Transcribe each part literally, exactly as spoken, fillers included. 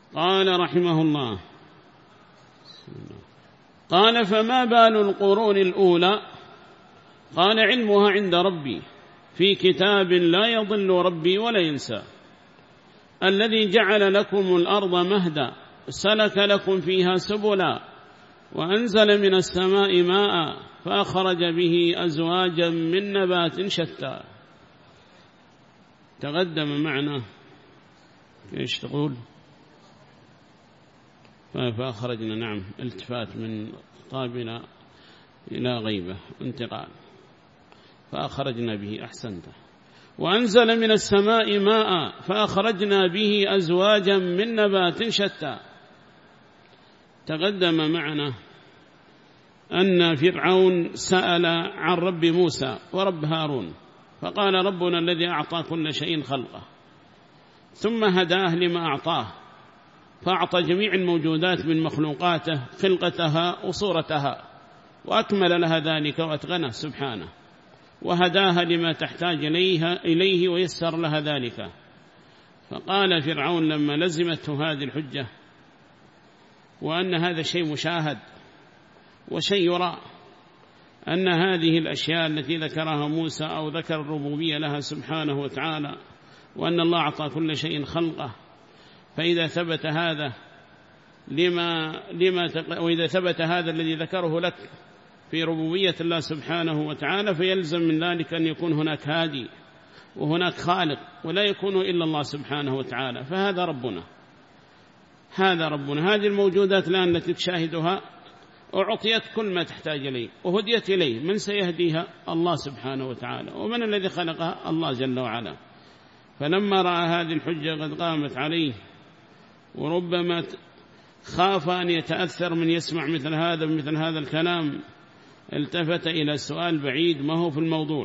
قال رحمه الله: قال: فما بال القرون الأولى؟ قال: علمها عند ربي في كتاب لا يضل ربي ولا ينسى، الذي جعل لكم الأرض مهدا سلك لكم فيها سبلا وأنزل من السماء ماء فأخرج به أزواجا من نبات شتى. تقدم معنا إيش تقول؟ فأخرجنا، نعم، التفات من طابنا إلى غيبة انتقال، فأخرجنا به، أحسنت. وأنزل من السماء ماء فأخرجنا به أزواجا من نبات شتى. تقدم معنا أن فرعون سأل عن رب موسى ورب هارون، فقال: ربنا الذي أعطى كل شيء خلقه ثم هداه لما أعطاه، فأعطى جميع الموجودات من مخلوقاته خلقتها وصورتها، وأكمل لها ذلك وأتقنه سبحانه، وهداها لما تحتاج إليه ويسر لها ذلك. فقال فرعون لما لزمته هذه الحجة وأن هذا شيء مشاهد وشيء يرى، أن هذه الأشياء التي ذكرها موسى أو ذكر الربوبية لها سبحانه وتعالى، وأن الله أعطى كل شيء خلقه، فإذا ثبت هذا لما لما تق... وإذا ثبت هذا الذي ذكره لك في ربوبية الله سبحانه وتعالى، فيلزم من ذلك أن يكون هناك هادي وهناك خالق، ولا يكون إلا الله سبحانه وتعالى. فهذا ربنا، هذا ربنا. هذه الموجودات الآن التي تشاهدها أعطيت كل ما تحتاج إليه وهديت إليه. من سيهديها؟ الله سبحانه وتعالى. ومن الذي خلقها؟ الله جل وعلا. فلما رأى هذه الحجة قد قامت عليه، وربما خاف أن يتأثر من يسمع مثل هذا مثل هذا الكلام، التفت إلى سؤال بعيد ما هو في الموضوع،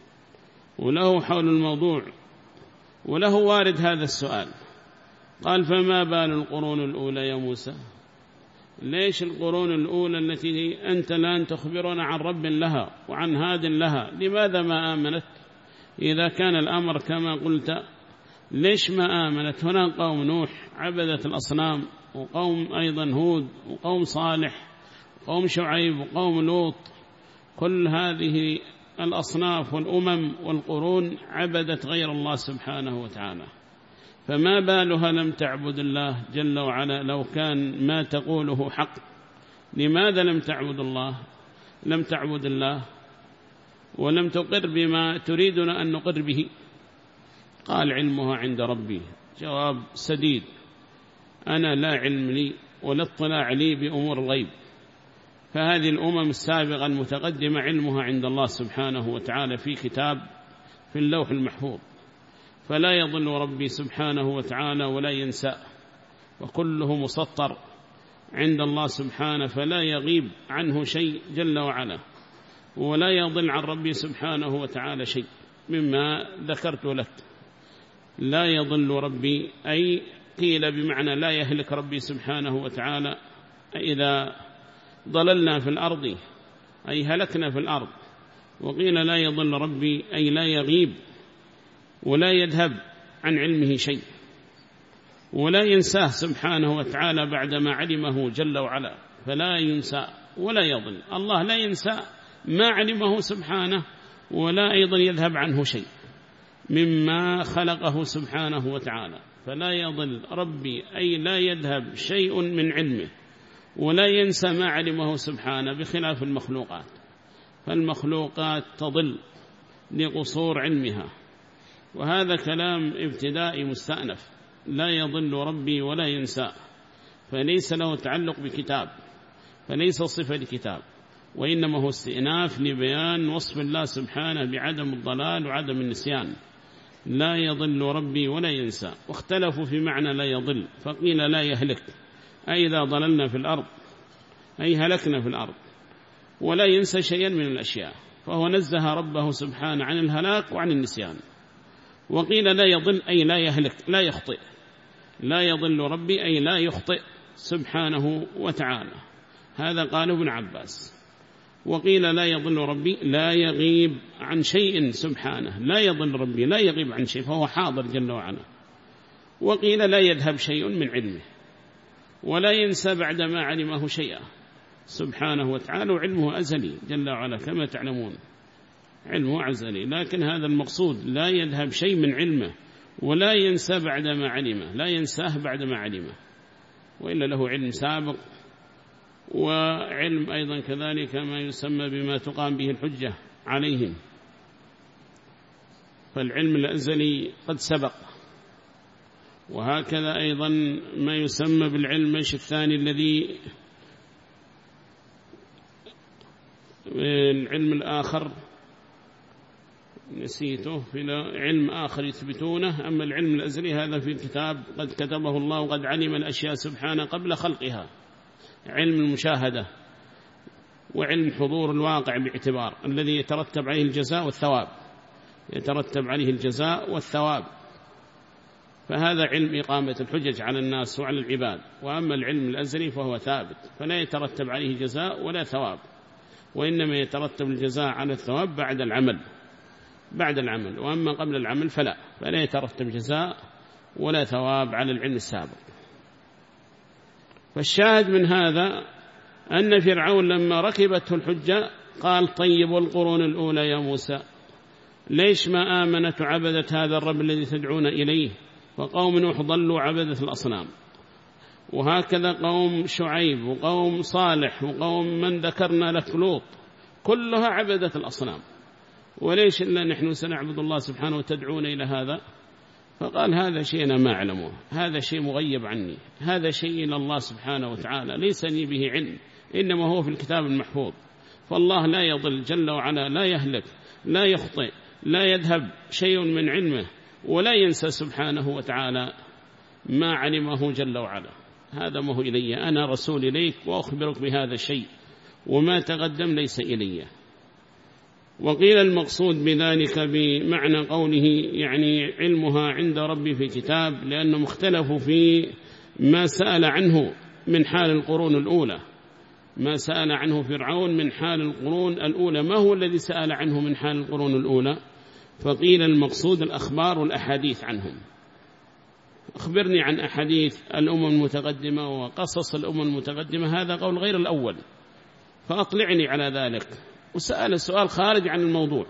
وله حول الموضوع، وله وارد هذا السؤال. قال: فما بال القرون الأولى يا موسى؟ ليش القرون الأولى التي أنت الآن تخبرنا عن رب لها وعن هاد لها، لماذا ما آمنت؟ إذا كان الأمر كما قلت، ليش ما آمنت؟ هنا قوم نوح عبدت الأصنام، وقوم أيضا هود، وقوم صالح، وقوم شعيب، وقوم لوط، كل هذه الأصناف والأمم والقرون عبدت غير الله سبحانه وتعالى. فما بالها لم تعبد الله جل وعلا لو كان ما تقوله حق؟ لماذا لم تعبد الله؟ لم تعبد الله ولم تقر بما تريدنا أن نقر به. قال: علمها عند ربي. جواب سديد: أنا لا علم لي ولا اطلاع لي بأمور الغيب. فهذه الأمم السابقة المتقدمة علمها عند الله سبحانه وتعالى في كتاب في اللوح المحفوظ، فلا يضل ربي سبحانه وتعالى ولا ينسى، وكله مسطر عند الله سبحانه، فلا يغيب عنه شيء جل وعلا، ولا يضل عن ربي سبحانه وتعالى شيء مما ذكرت لك. لا يضل ربي أي قيل بمعنى لا يهلك ربي سبحانه وتعالى. إذا ضللنا في الأرض أي هلكنا في الأرض، وقيل لا يضل ربي أي لا يغيب ولا يذهب عن علمه شيء، ولا ينساه سبحانه وتعالى بعدما علمه جل وعلا، فلا ينسى ولا يضل. الله لا ينسى ما علمه سبحانه، ولا أيضا يذهب عنه شيء مما خلقه سبحانه وتعالى. فلا يضل ربي أي لا يذهب شيء من علمه، ولا ينسى ما علمه سبحانه، بخلاف المخلوقات، فالمخلوقات تضل لقصور علمها. وهذا كلام ابتدائي مستأنف. لا يضل ربي ولا ينسى، فليس له تعلق بكتاب، فليس صفة لكتاب، وإنما هو استئناف لبيان وصف الله سبحانه بعدم الضلال وعدم النسيان. لا يضل ربي ولا ينسى. واختلفوا في معنى لا يضل، فقيل لا يهلك أي إذا ضللنا في الأرض أي هلكنا في الأرض، ولا ينسى شيئا من الأشياء، فهو نزه ربه سبحانه عن الهلاك وعن النسيان. وقيل لا يضل أي لا يهلك لا يخطئ. لا يضل ربي أي لا يخطئ سبحانه وتعالى. هذا قال ابن عباس. وقيل لا يضل ربي لا يغيب عن شيء سبحانه. لا يضل ربي لا يغيب عن شيء، فهو حاضر جل وعلا. وقيل لا يذهب شيء من علمه، ولا ينسى بعدما علمه شيئا سبحانه وتعالى، وعلمه أزلي جل وعلا كما تعلمون، علمه أزلي. لكن هذا المقصود لا يذهب شيء من علمه ولا ينسى بعدما علمه، لا ينساه بعدما علمه، وإلا له علم سابق، وعلم أيضا كذلك ما يسمى بما تقام به الحجة عليهم، فالعلم الأزلي قد سبق. وهكذا أيضا ما يسمى بالعلم الثاني الذي العلم الآخر نسيته، في علم آخر يثبتونه. أما العلم الأزلي هذا في الكتاب قد كتبه الله وقد علم الأشياء سبحانه قبل خلقها، علم المشاهدة وعلم حضور الواقع باعتبار الذي يترتب عليه الجزاء والثواب، يترتب عليه الجزاء والثواب، فهذا علم إقامة الحجج على الناس وعلى العباد. وأما العلم الأزلي فهو ثابت فلا يترتب عليه جزاء ولا ثواب، وإنما يترتب الجزاء على الثواب بعد العمل بعد العمل وأما قبل العمل فلا فلا يترتب جزاء ولا ثواب على العلم السابق. فالشاهد من هذا أن فرعون لما ركبته الحجة قال طيب القرون الأولى يا موسى، ليش ما آمنت عبدت هذا الرب الذي تدعون إليه؟ وقوم نوح ضلوا عبدة الأصنام، وهكذا قوم شعيب وقوم صالح وقوم من ذكرنا لك لوط، كلها عبدة الأصنام، وليش إلا نحن سنعبد الله سبحانه وتدعون إلى هذا؟ فقال هذا شيء أنا ما أعلمه، هذا شيء مغيب عني، هذا شيء إلى الله سبحانه وتعالى ليس لي به علم، إنما هو في الكتاب المحفوظ. فالله لا يضل جل وعلا، لا يهلك، لا يخطئ، لا يذهب شيء من علمه، ولا ينسى سبحانه وتعالى ما علمه جل وعلا. هذا ما هو إلي، أنا رسول إليك وأخبرك بهذا الشيء، وما تقدم ليس إلي. وقيل المقصود بذلك بمعنى قوله يعني علمها عند ربي في كتاب، لأنه مختلف في ما سأل عنه من حال القرون الأولى، ما سأل عنه فرعون من حال القرون الأولى، ما هو الذي سأل عنه من حال القرون الأولى؟ فقيل المقصود الأخبار والأحاديث عنهم، أخبرني عن أحاديث الأمم المتقدمة وقصص الأمم المتقدمة، هذا قول غير الأول، فأطلعني على ذلك. وسأل السؤال خارج عن الموضوع،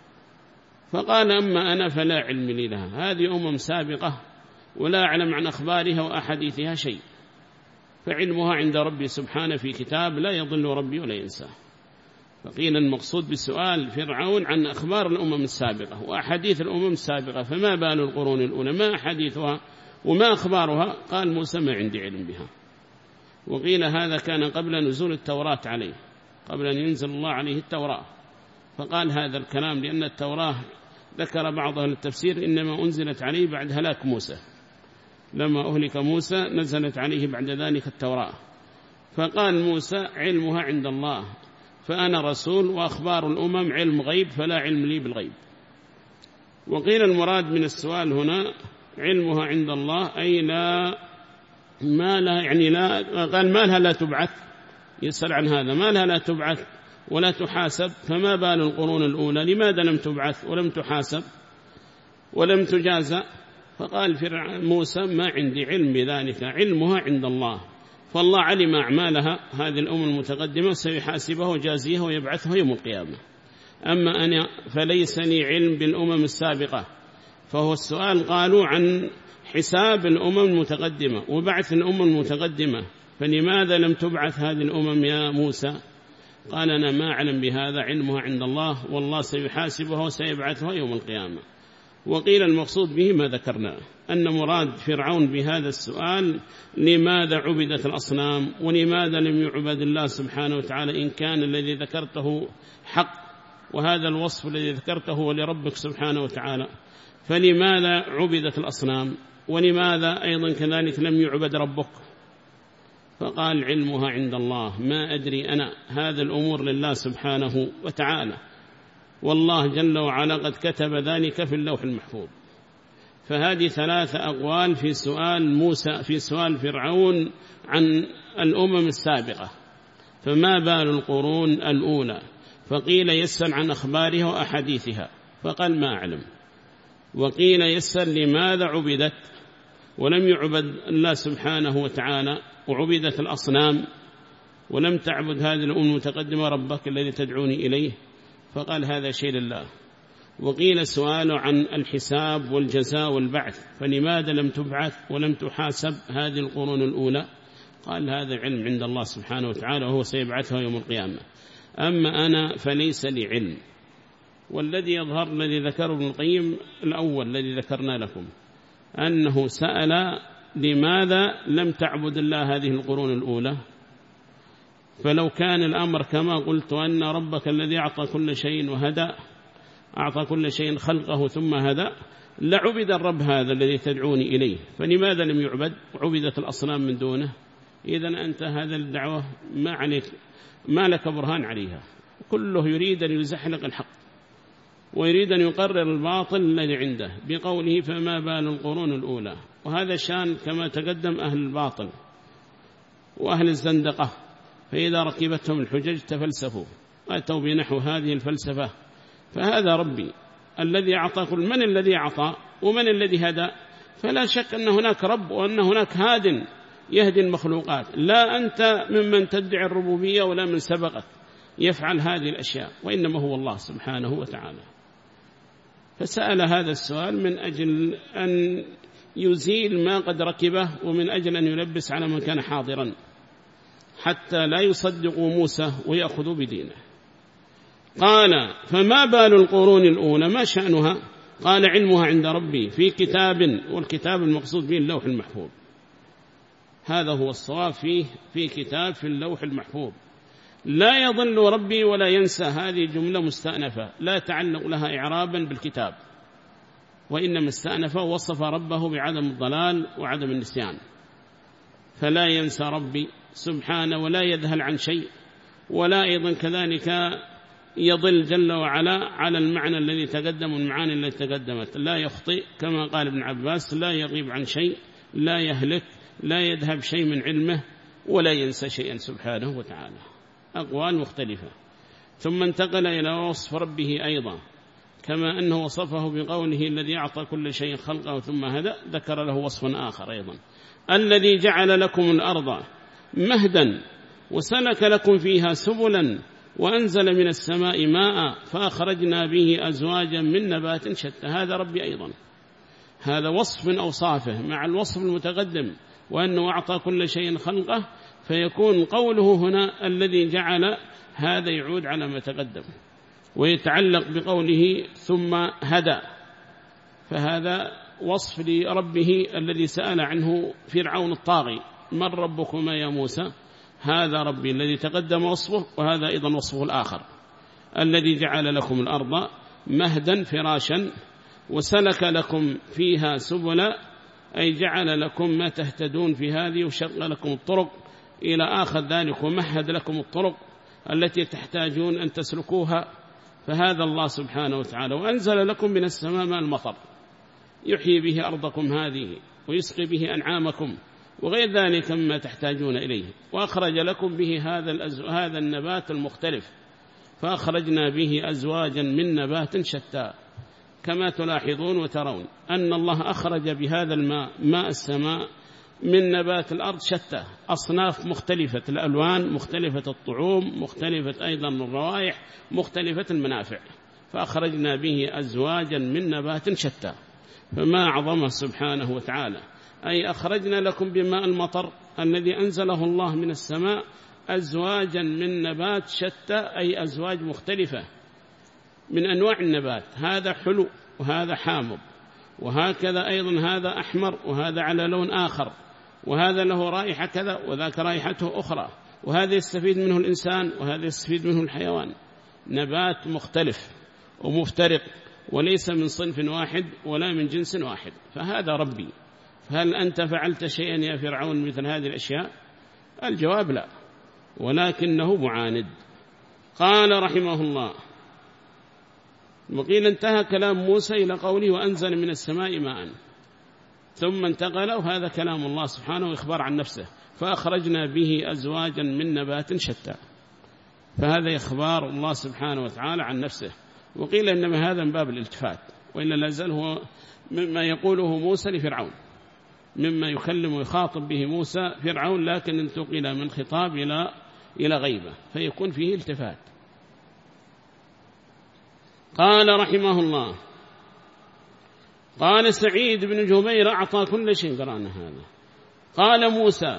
فقال أما أنا فلا علم لي لها، هذه أمم سابقة ولا أعلم عن أخبارها وأحاديثها شيء، فعلمها عند ربي سبحانه في كتاب لا يضل ربي ولا ينساه. فقيل المقصود بالسؤال فرعون عن أخبار الأمم السابقة وأحاديث الأمم السابقة، فما بال القرون الأولى، ما أحاديثها وما أخبارها؟ قال موسى ما عندي علم بها. وقيل هذا كان قبل نزول التوراة عليه، قبل أن ينزل الله عليه التوراة، فقال هذا الكلام لأن التوراة ذكر بعضها للتفسير إنما أنزلت عليه بعد هلاك موسى، لما أهلك موسى نزلت عليه بعد ذلك التوراة، فقال موسى علمها عند الله، فأنا رسول وأخبار الأمم علم غيب فلا علم لي بالغيب. وقيل المراد من السؤال هنا علمها عند الله أي لا ما لا يعني لا قال ما لها لا تبعث، يسأل عن هذا، ما لها لا تبعث ولا تحاسب، فما بال القرون الأولى لماذا لم تبعث ولم تحاسب ولم تجازى؟ فقال موسى ما عندي علم بذلك، علمها عند الله، فالله علم أعمالها هذه الأمم المتقدمة سيحاسبها وجازيها ويبعثها يوم القيامة. أما أنا فليس لي علم بالأمم السابقة، فهو السؤال قالوا عن حساب الأمم المتقدمة وبعث الأمم المتقدمة، فلماذا لم تبعث هذه الأمم يا موسى؟ قال أنا ما أعلم بهذا، علمها عند الله والله سيحاسبها وسيبعثها يوم القيامة. وقيل المقصود به ما ذكرنا، أن مراد فرعون بهذا السؤال لماذا عبدت الأصنام ولماذا لم يعبد الله سبحانه وتعالى إن كان الذي ذكرته حق، وهذا الوصف الذي ذكرته هو لربك سبحانه وتعالى، فلماذا عبدت الأصنام ولماذا أيضا كذلك لم يعبد ربك؟ فقال علمها عند الله، ما أدري أنا، هذا الأمور لله سبحانه وتعالى، والله جل وعلا قد كتب ذلك في اللوح المحفوظ. فهذه ثلاثة أقوال في سؤال موسى في سؤال فرعون عن الأمم السابقة، فما بال القرون الأولى؟ فقيل يسأل عن أخبارها وأحاديثها، فقال ما أعلم. وقيل يسأل لماذا عبدت ولم يعبد الله سبحانه وتعالى، وعبدت الأصنام ولم تعبد هذه الأمة المتقدمة ربك الذي تدعوني إليه، فقال هذا شيء لله. وقيل سؤال عن الحساب والجزاء والبعث، فلماذا لم تبعث ولم تحاسب هذه القرون الأولى؟ قال هذا علم عند الله سبحانه وتعالى وهو سيبعثها يوم القيامة، أما أنا فليس لي علم. والذي يظهر الذي ذكره ابن القيم الأول الذي ذكرنا لكم أنه سأل لماذا لم تعبد الله هذه القرون الأولى، فلو كان الأمر كما قلت أن ربك الذي أعطى كل شيء وهدى، أعطى كل شيء خلقه ثم هدى، لعبد الرب هذا الذي تدعوني إليه، فلماذا لم يعبد وعبدت الأصنام من دونه؟ إذن أنت هذا الدعوة ما عليك، ما لك برهان عليها، كله يريد أن يزحلق الحق ويريد أن يقرر الباطل الذي عنده بقوله فما بال القرون الأولى. وهذا شان كما تقدم أهل الباطل وأهل الزندقة، فإذا ركبتهم الحجج تفلسفوا أتوا بنحو هذه الفلسفة. فهذا ربي الذي أعطى كل، من الذي أعطى ومن الذي هدى؟ فلا شك أن هناك رب وأن هناك هاد يهدي المخلوقات، لا أنت ممن تدعي الربوبية ولا من سبقك يفعل هذه الأشياء، وإنما هو الله سبحانه وتعالى. فسأل هذا السؤال من أجل أن يزيل ما قد ركبه ومن أجل أن يلبس على من كان حاضرا حتى لا يصدقوا موسى ويأخذوا بدينه. قال فما بال القرون الأولى، ما شأنها؟ قال علمها عند ربي في كتاب، والكتاب المقصود به اللوح المحفوظ، هذا هو الصواب فيه، في كتاب في اللوح المحفوظ، لا يضل ربي ولا ينسى. هذه جملة مستأنفة لا تعلق لها إعرابا بالكتاب، وإنما استأنف وصف ربه بعدم الضلال وعدم النسيان، فلا ينسى ربي سبحانه ولا يذهل عن شيء، ولا أيضا كذلك يضل جل وعلا على المعنى الذي تقدم والمعاني التي تقدمت، لا يخطئ كما قال ابن عباس، لا يغيب عن شيء، لا يهلك، لا يذهب شيء من علمه، ولا ينسى شيئا سبحانه وتعالى. أقوال مختلفة. ثم انتقل إلى وصف ربه أيضا، كما أنه وصفه بقوله الذي أعطى كل شيء خلقه ثم هدى، ذكر له وصف آخر أيضا، الذي جعل لكم الأرض مهدا وسلك لكم فيها سبلا وأنزل من السماء ماء فأخرجنا به أزواجا من نبات شتى. هذا ربي أيضا، هذا وصف من أوصافه مع الوصف المتقدم وأنه أعطى كل شيء خلقه، فيكون قوله هنا الذي جعل، هذا يعود على ما تقدم ويتعلق بقوله ثم هدى، فهذا وصف لربه الذي سأل عنه فرعون الطاغي من ربكما يا موسى؟ هذا ربي الذي تقدم وصفه، وهذا أيضا وصفه الآخر الذي جعل لكم الأرض مهدا فراشا وسلك لكم فيها سبلا، أي جعل لكم ما تهتدون في هذه وشق لكم الطرق إلى آخر ذلك، ومهد لكم الطرق التي تحتاجون أن تسلكوها. فهذا الله سبحانه وتعالى. وأنزل لكم من السماء ماء المطر يحيي به أرضكم هذه ويسقي به أنعامكم وغير ذلك مما تحتاجون إليه، وأخرج لكم به هذا, هذا النبات المختلف، فأخرجنا به أزواجا من نبات شتى. كما تلاحظون وترون أن الله أخرج بهذا الماء، ماء السماء، من نبات الأرض شتى، أصناف مختلفة الألوان، مختلفة الطعوم، مختلفة أيضا الروائح، مختلفة المنافع، فأخرجنا به أزواجا من نبات شتى. فما أعظمه سبحانه وتعالى، أي أخرجنا لكم بماء المطر الذي أنزله الله من السماء أزواجا من نبات شتى، أي أزواج مختلفة من أنواع النبات، هذا حلو وهذا حامض، وهكذا أيضا هذا أحمر وهذا على لون آخر، وهذا له رائحة كذا وذاك رائحته أخرى، وهذا يستفيد منه الإنسان وهذا يستفيد منه الحيوان، نبات مختلف ومفترق وليس من صنف واحد ولا من جنس واحد. فهذا ربي. فهل أنت فعلت شيئا يا فرعون مثل هذه الأشياء؟ الجواب لا، ولكنه معاند. قال رحمه الله: وقيل انتهى كلام موسى إلى قوله وأنزل من السماء ماء، ثم انتقل، وهذا كلام الله سبحانه وإخبار عن نفسه، فأخرجنا به أزواجا من نبات شتى، فهذا إخبار الله سبحانه وتعالى عن نفسه. وقيل إنما هذا من باب الالتفات، وإلا لازال هو مما يقوله موسى لفرعون، مما يكلم ويخاطب به موسى فرعون، لكن انتقل من خطاب إلى إلى غيبة فيكون فيه التفات. قال رحمه الله: قال سعيد بن جبير: أعطى كل شيء. قرأنا هذا. قال موسى،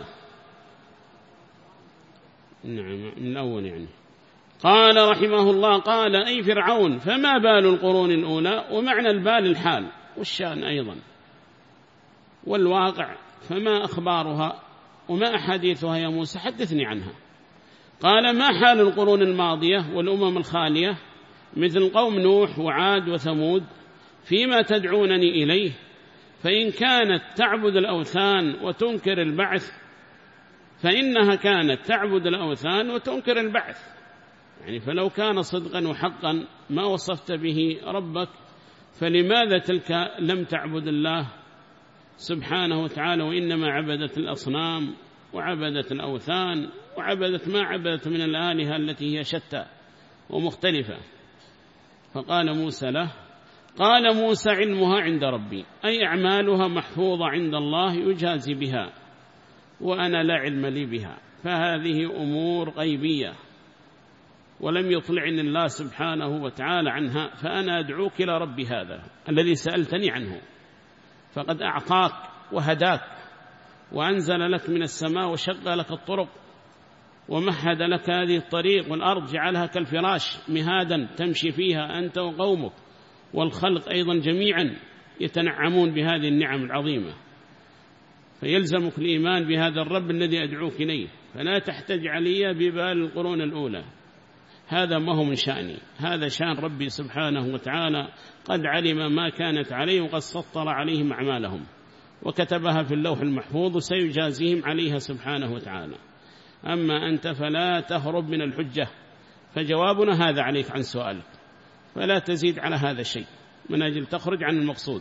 نعم من الأول يعني. قال رحمه الله: قال أي فرعون فما بال القرون الأولى، ومعنى البال الحال والشأن أيضا والواقع، فما أخبارها وما أحاديثها يا موسى، حدثني عنها. قال: ما حال القرون الماضية والأمم الخالية مثل قوم نوح وعاد وثمود فيما تدعونني إليه، فإن كانت تعبد الأوثان وتنكر البعث فإنها كانت تعبد الأوثان وتنكر البعث، يعني فلو كان صدقا وحقا ما وصفت به ربك، فلماذا تلك لم تعبد الله سبحانه وتعالى، وإنما عبدت الأصنام وعبدت الأوثان وعبدت ما عبدت من الآلهة التي هي شتى ومختلفة. فقال موسى له: قال موسى: علمها عند ربي، أي أعمالها محفوظة عند الله يجازي بها، وأنا لا علم لي بها، فهذه أمور غيبية ولم يطلعني الله سبحانه وتعالى عنها، فأنا أدعوك إلى ربي هذا الذي سألتني عنه، فقد أعطاك وهداك وأنزل لك من السماء وشق لك الطرق ومهد لك هذه الطريق، والأرض جعلها كالفراش مهادا تمشي فيها أنت وقومك، والخلق أيضا جميعا يتنعمون بهذه النعم العظيمة، فيلزمك الإيمان بهذا الرب الذي أدعوك إليه، فلا تحتج علي ببال القرون الأولى، هذا ما هو من شأني، هذا شأن ربي سبحانه وتعالى، قد علم ما كانت عليه وقد سطر عليهم أعمالهم وكتبها في اللوح المحفوظ وسيجازيهم عليها سبحانه وتعالى. أما أنت فلا تهرب من الحجة، فجوابنا هذا عليك عن سؤالك، فلا تزيد على هذا الشيء من أجل تخرج عن المقصود.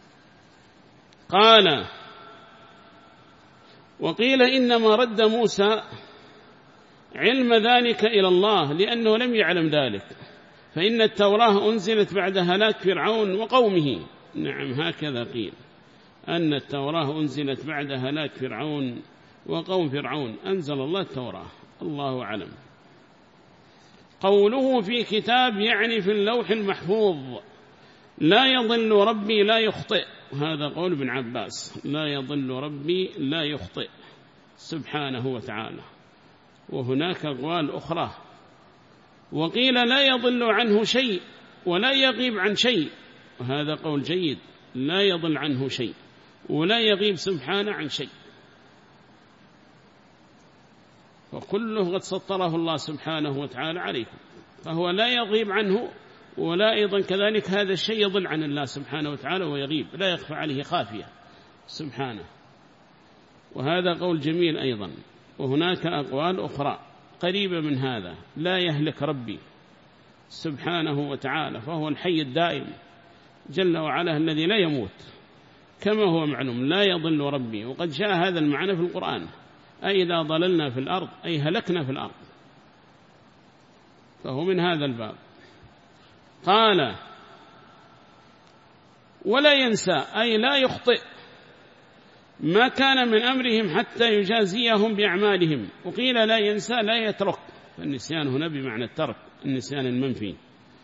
قال: وقيل إنما رد موسى علم ذلك إلى الله لأنه لم يعلم ذلك، فإن التوراة أنزلت بعد هلاك فرعون وقومه. نعم هكذا قيل، أن التوراة أنزلت بعد هلاك فرعون وقوم فرعون، أنزل الله التوراة، الله أعلم. قوله في كتاب يعني في اللوح المحفوظ، لا يضل ربي لا يخطئ، هذا قول ابن عباس، لا يضل ربي لا يخطئ سبحانه وتعالى. وهناك أقوال أخرى، وقيل لا يضل عنه شيء ولا يغيب عن شيء، وهذا قول جيد، لا يضل عنه شيء ولا يغيب سبحانه عن شيء، وكله قد سطره الله سبحانه وتعالى عليكم، فهو لا يغيب عنه ولا أيضا كذلك هذا الشيء يضل عن الله سبحانه وتعالى ويغيب، لا يخفى عليه خافية سبحانه، وهذا قول جميل أيضا. وهناك أقوال أخرى قريبة من هذا، لا يهلك ربي سبحانه وتعالى، فهو الحي الدائم جل وعلا الذي لا يموت، كما هو معلوم لا يضل ربي، وقد جاء هذا المعنى في القرآن، أي إذا ضللنا في الأرض أي هلكنا في الأرض، فهو من هذا الباب. قال: ولا ينسى أي لا يخطئ ما كان من أمرهم حتى يجازيهم بأعمالهم، وقيل لا ينسى لا يترك، فالنسيان هنا بمعنى الترك، النسيان المنفي،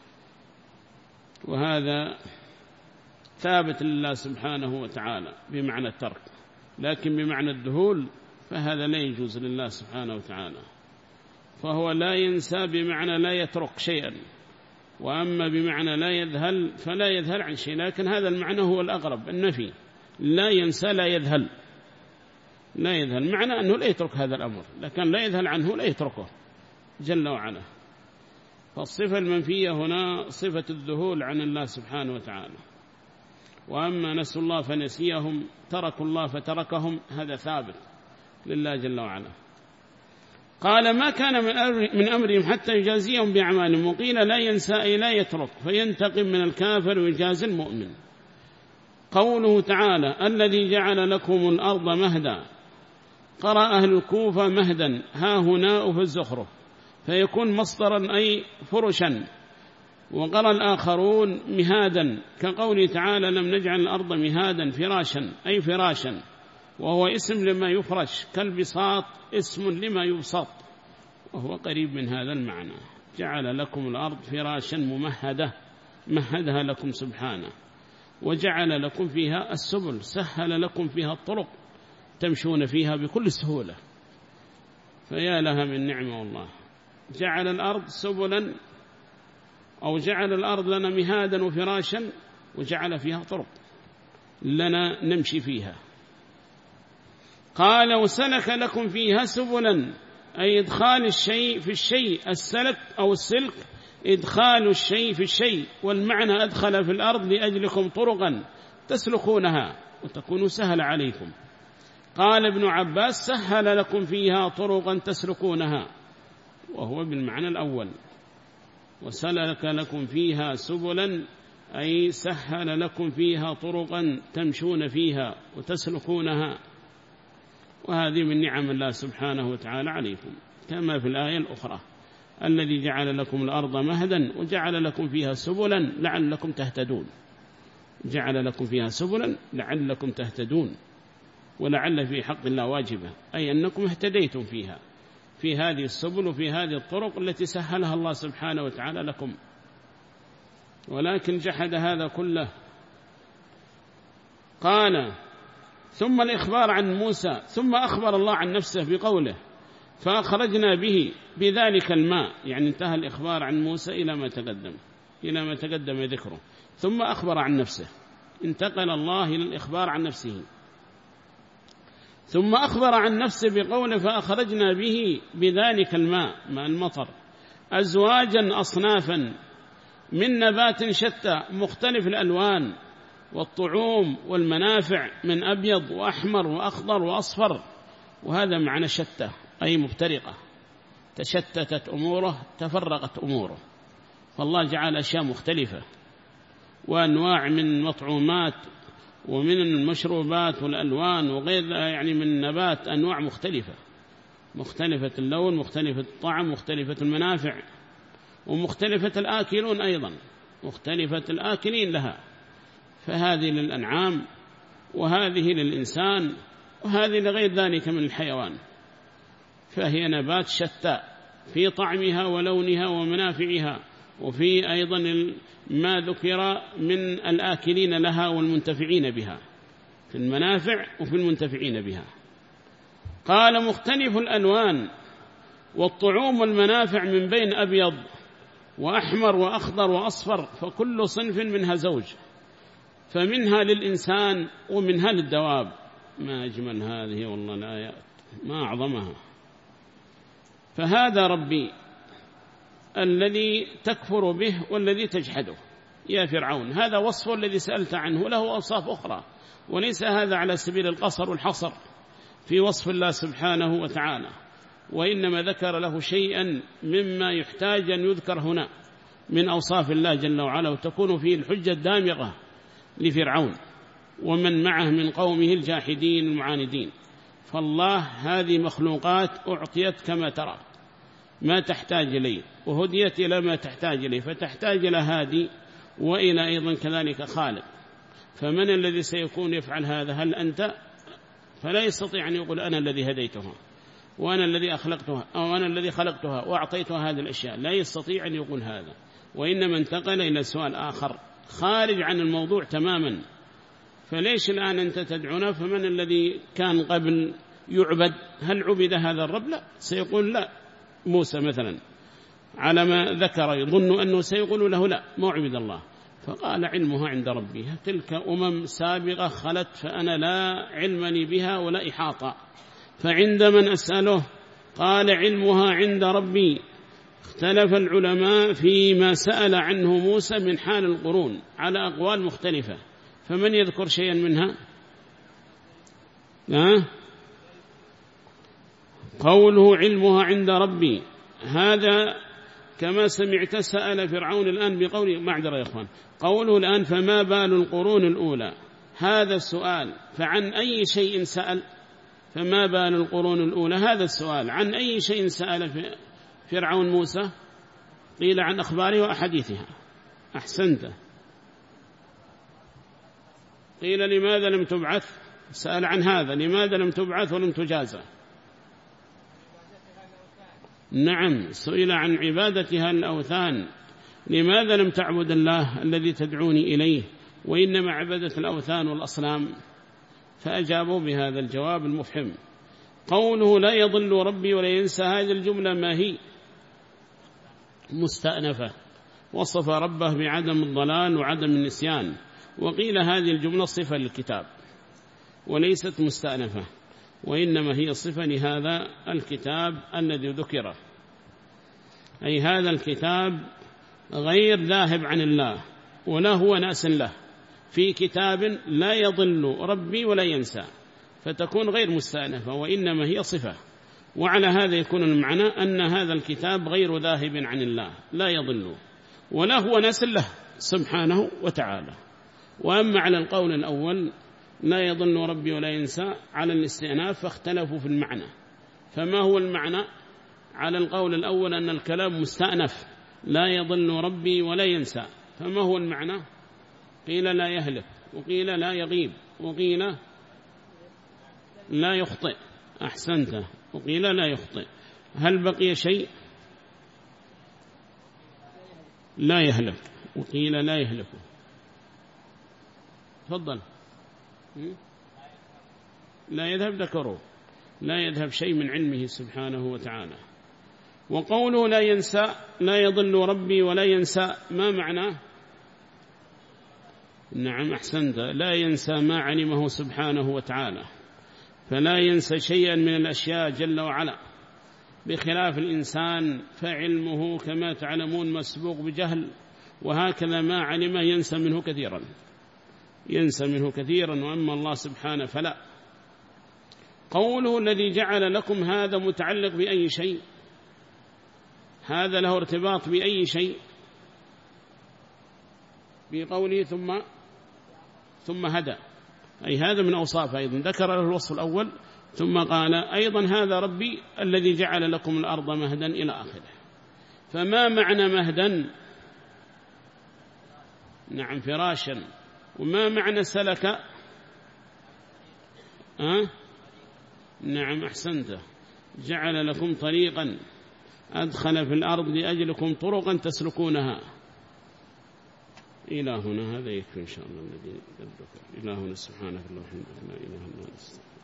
وهذا ثابت لله سبحانه وتعالى بمعنى الترك، لكن بمعنى الدهول فهذا لا يجوز لله سبحانه وتعالى، فهو لا ينسى بمعنى لا يترك شيئا، وأما بمعنى لا يذهل فلا يذهل عن شيء، لكن هذا المعنى هو الأقرب، النفي، لا ينسى لا يذهل، لا يذهل معنى أنه لا يترك هذا الأمر، لكن لا يذهل عنه لا يتركه جل وعلا. فالصفة المنفية هنا صفة الذهول عن الله سبحانه وتعالى، وأما نسوا الله فنسيهم، تركوا الله فتركهم، هذا ثابت لله جل وعلا. قال: ما كان من أمرهم حتى يجازيهم بأعمالهم، وقيل لا ينسى أي لا يترك، فينتقم من الكافر ويجازي المؤمن. قوله تعالى: الذي جعل لكم الأرض مهدا، قرأ أهل الكوفة مهدا ها هنا في الزخرف، فيكون مصدرا أي فرشا، وقرأ الآخرون مهادا، كقوله تعالى: لم نجعل الأرض مهادا فراشا أي فراشا، وهو اسم لما يفرش، كالبساط اسم لما يبسط، وهو قريب من هذا المعنى. جعل لكم الأرض فراشا ممهدة، مهدها لكم سبحانه، وجعل لكم فيها السبل، سهل لكم فيها الطرق تمشون فيها بكل سهولة، فيا لها من نعمة والله. جعل الأرض سبلا، أو جعل الأرض لنا مهادا وفراشا، وجعل فيها طرق لنا نمشي فيها. قال وسلك لكم فيها سبلا، أي إدخال الشيء في الشيء، السلك أو السلك إدخال الشيء في الشيء، والمعنى أدخل في الأرض لأجلكم طرقا تسلكونها وتكون سهل عليكم. قال ابن عباس سهل لكم فيها طرقا تسلكونها، وهو بالمعنى الأول. وسلك لكم فيها سبلا أي سهل لكم فيها طرقا تمشون فيها وتسلكونها، وهذه من نعم الله سبحانه وتعالى عليكم، كما في الآية الأخرى الذي جعل لكم الأرض مهدا وجعل لكم فيها سبلا لعلكم تهتدون. جعل لكم فيها سبلا لعلكم تهتدون، ولعل في حق الله واجبة، أي أنكم اهتديتم فيها، في هذه السبل وفي هذه الطرق التي سهلها الله سبحانه وتعالى لكم. ولكن جحد هذا كله. قال ثم الإخبار عن موسى، ثم أخبر الله عن نفسه بقوله فأخرجنا به بذلك الماء، يعني انتهى الإخبار عن موسى إلى ما تقدم إلى ما تقدم ذكره، ثم أخبر عن نفسه، انتقل الله إلى الإخبار عن نفسه. ثم أخبر عن نفسه بقوله فأخرجنا به بذلك الماء، ماء المطر، أزواجا أصنافا من نبات شتى مختلف الألوان والطعوم والمنافع، من أبيض وأحمر وأخضر وأصفر، وهذا معنى شتى أي مفترقة، تشتتت أموره تفرقت أموره، فالله جعل أشياء مختلفة وأنواع من مطعومات ومن المشروبات والألوان وغير يعني من نبات أنواع مختلفة، مختلفة اللون، مختلفة الطعم، مختلفة المنافع، ومختلفة الآكلون أيضا، مختلفة الآكلين لها، فهذه للأنعام وهذه للإنسان وهذه لغير ذلك من الحيوان، فهي نبات شتى في طعمها ولونها ومنافعها، وفي أيضا ما ذكر من الآكلين لها والمنتفعين بها، في المنافع وفي المنتفعين بها. قال مختلف الألوان والطعوم والمنافع من بين أبيض وأحمر وأخضر وأصفر، فكل صنف منها زوج، فمنها للإنسان ومنها للدواب. ما أجمل هذه والله الآيات، ما أعظمها. فهذا ربي الذي تكفر به والذي تجحده يا فرعون، هذا وصف الذي سألت عنه، له أوصاف أخرى، وليس هذا على سبيل القصر والحصر في وصف الله سبحانه وتعالى، وإنما ذكر له شيئا مما يحتاج أن يذكر هنا من أوصاف الله جل وعلا، وتكون فيه الحجة الدامغة لفرعون ومن معه من قومه الجاحدين المعاندين. فالله هذه مخلوقات أعطيت كما ترى ما تحتاج إليه، وهديت إلى ما تحتاج إليه، فتحتاج إلى هادي وإلى أيضا كذلك خالق. فمن الذي سيكون يفعل هذا؟ هل أنت؟ فلا يستطيع أن يقول أنا الذي هديتها وأنا الذي أخلقتها أو أنا الذي خلقتها وأعطيتها هذه الأشياء، لا يستطيع أن يقول هذا، وإنما انتقل إلى سؤال آخر خارج عن الموضوع تماما. فليش الآن أنت تدعونا؟ فمن الذي كان قبل يعبد؟ هل عبد هذا الرب؟ لا، سيقول لا. موسى مثلا على ما ذكر يظن أنه سيقول له لا، ما عبد الله، فقال علمها عند ربي، تلك أمم سابقة خلت فأنا لا علم لي بها ولا إحاطة، فعند من أسأله قال علمها عند ربي. اختلف العلماء فيما سأل عنه موسى من حال القرون على أقوال مختلفة، فمن يذكر شيئا منها؟ ها؟ قوله علمها عند ربي، هذا كما سمعت سأل فرعون الآن بقوله، معذرة يا إخوان، قوله الآن فما بال القرون الأولى، هذا السؤال، فعن أي شيء سأل؟ فما بال القرون الأولى، هذا السؤال عن أي شيء سأل فرعون موسى؟ قيل عن أخباره وأحاديثها. أحسنت. قيل لماذا لم تبعث؟ سأل عن هذا، لماذا لم تبعث ولم تجازى؟ نعم، سئل عن عبادتها الأوثان، لماذا لم تعبد الله الذي تدعوني إليه وإنما عبدت الأوثان والأصنام؟ فأجابوا بهذا الجواب المفحم. قوله لا يضل ربي ولا ينسى، هذه الجملة ما هي؟ مستأنفة، وصف ربه بعدم الضلال وعدم النسيان، وقيل هذه الجملة صفة للكتاب وليست مستأنفة، وإنما هي صفة لهذا الكتاب الذي ذكره، أي هذا الكتاب غير ذاهب عن الله ولا هو ناس له، في كتاب لا يضل ربي ولا ينسى، فتكون غير مستأنفة وإنما هي صفة. وعلى هذا يكون المعنى أن هذا الكتاب غير ذاهب عن الله، لا يضل ولا هو ناس له سبحانه وتعالى. وأما على القول الأول لا يضل ربي ولا ينسى على الاستئناف فاختلفوا في المعنى. فما هو المعنى؟ على القول الأول أن الكلام مستأنف، لا يضل ربي ولا ينسى، فما هو المعنى؟ قيل لا يهلك، وقيل لا يغيب، وقيل لا يخطئ، أحسنت، وقيل لا يخطئ. هل بقي شيء؟ لا يهلك، وقيل لا يهلك. تفضل. لا يذهب ذكره، لا يذهب شيء من علمه سبحانه وتعالى. وقوله لا ينسى، لا يضل ربي ولا ينسى، ما معناه؟ نعم أحسنت، لا ينسى ما علمه سبحانه وتعالى، فلا ينسى شيئا من الأشياء جل وعلا، بخلاف الإنسان فعلمه كما تعلمون مسبوق بجهل، وهكذا ما علمه ينسى منه كثيرا، ينسى منه كثيرا، وأما الله سبحانه فلا. قوله الذي جعل لكم، هذا متعلق بأي شيء؟ هذا له ارتباط بأي شيء؟ بقوله ثم ثم هدى، أي هذا من أوصاف أيضا، ذكر له الوصف الأول ثم قال أيضا هذا ربي الذي جعل لكم الأرض مهدا إلى آخره. فما معنى مهدا؟ نعم فراشا. وما معنى سلك؟ أه؟ نعم أحسنت، جعل لكم طريقا، أدخل في الأرض لأجلكم طرقا تسلكونها. إلى هنا، هذا يكفي إن شاء الله الذي ذكر. إلى هنا، سبحانك اللهم وبحمدك، لا إله إلا أنت.